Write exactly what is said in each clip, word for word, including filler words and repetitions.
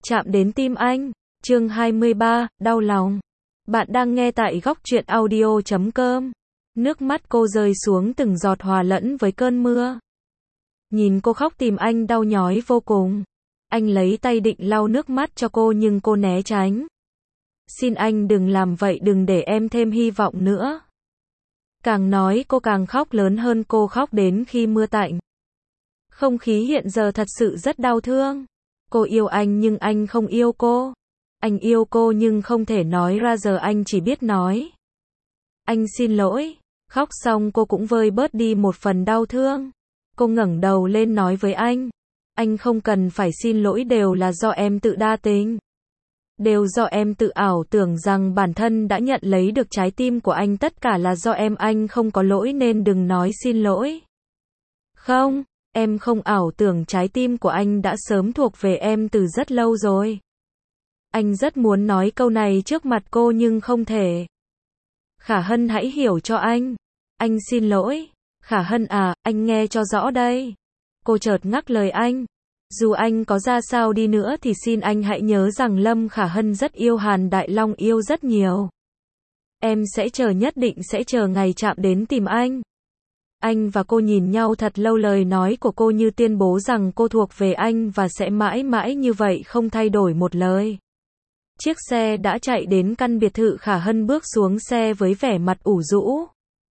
Chạm đến tim anh. Chương hai mươi ba, đau lòng. Bạn đang nghe tại góc truyện audio chấm com. Nước mắt cô rơi xuống từng giọt hòa lẫn với cơn mưa. Nhìn cô khóc tìm anh đau nhói vô cùng. Anh lấy tay định lau nước mắt cho cô nhưng cô né tránh. Xin anh đừng làm vậy, đừng để em thêm hy vọng nữa. Càng nói cô càng khóc lớn hơn, cô khóc đến khi mưa tạnh. Không khí hiện giờ thật sự rất đau thương. Cô yêu anh nhưng anh không yêu cô. Anh yêu cô nhưng không thể nói ra, giờ anh chỉ biết nói. Anh xin lỗi. Khóc xong cô cũng vơi bớt đi một phần đau thương. Cô ngẩng đầu lên nói với anh. Anh không cần phải xin lỗi, đều là do em tự đa tình. Đều do em tự ảo tưởng rằng bản thân đã nhận lấy được trái tim của anh, tất cả là do em, anh không có lỗi nên đừng nói xin lỗi. Không, em không ảo tưởng, trái tim của anh đã sớm thuộc về em từ rất lâu rồi. Anh rất muốn nói câu này trước mặt cô nhưng không thể. Khả Hân, hãy hiểu cho anh. Anh xin lỗi. Khả Hân à, anh nghe cho rõ đây. Cô chợt ngắt lời anh. Dù anh có ra sao đi nữa thì xin anh hãy nhớ rằng Lâm Khả Hân rất yêu Hàn Đại Long, yêu rất nhiều. Em sẽ chờ, nhất định sẽ chờ ngày chạm đến tìm anh. Anh và cô nhìn nhau thật lâu, lời nói của cô như tuyên bố rằng cô thuộc về anh và sẽ mãi mãi như vậy, không thay đổi một lời. Chiếc xe đã chạy đến căn biệt thự. Khả Hân bước xuống xe với vẻ mặt ủ rũ.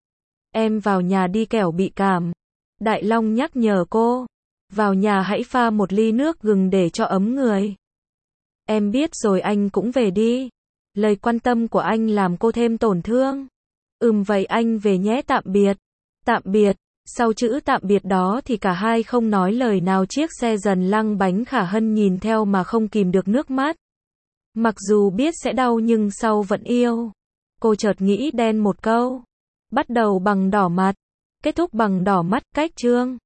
Em vào nhà đi, kẻo bị cảm. Đại Long nhắc nhở cô. Vào nhà hãy pha một ly nước gừng để cho ấm người. Em biết rồi, anh cũng về đi. Lời quan tâm của anh làm cô thêm tổn thương. Ừm vậy anh về nhé, tạm biệt. Tạm biệt. Sau chữ tạm biệt đó thì cả hai không nói lời nào, chiếc xe dần lăn bánh. Khả Hân nhìn theo mà không kìm được nước mắt. Mặc dù biết sẽ đau nhưng sau vẫn yêu. Cô chợt nghĩ đen một câu. Bắt đầu bằng đỏ mặt, kết thúc bằng đỏ mắt. Cách chương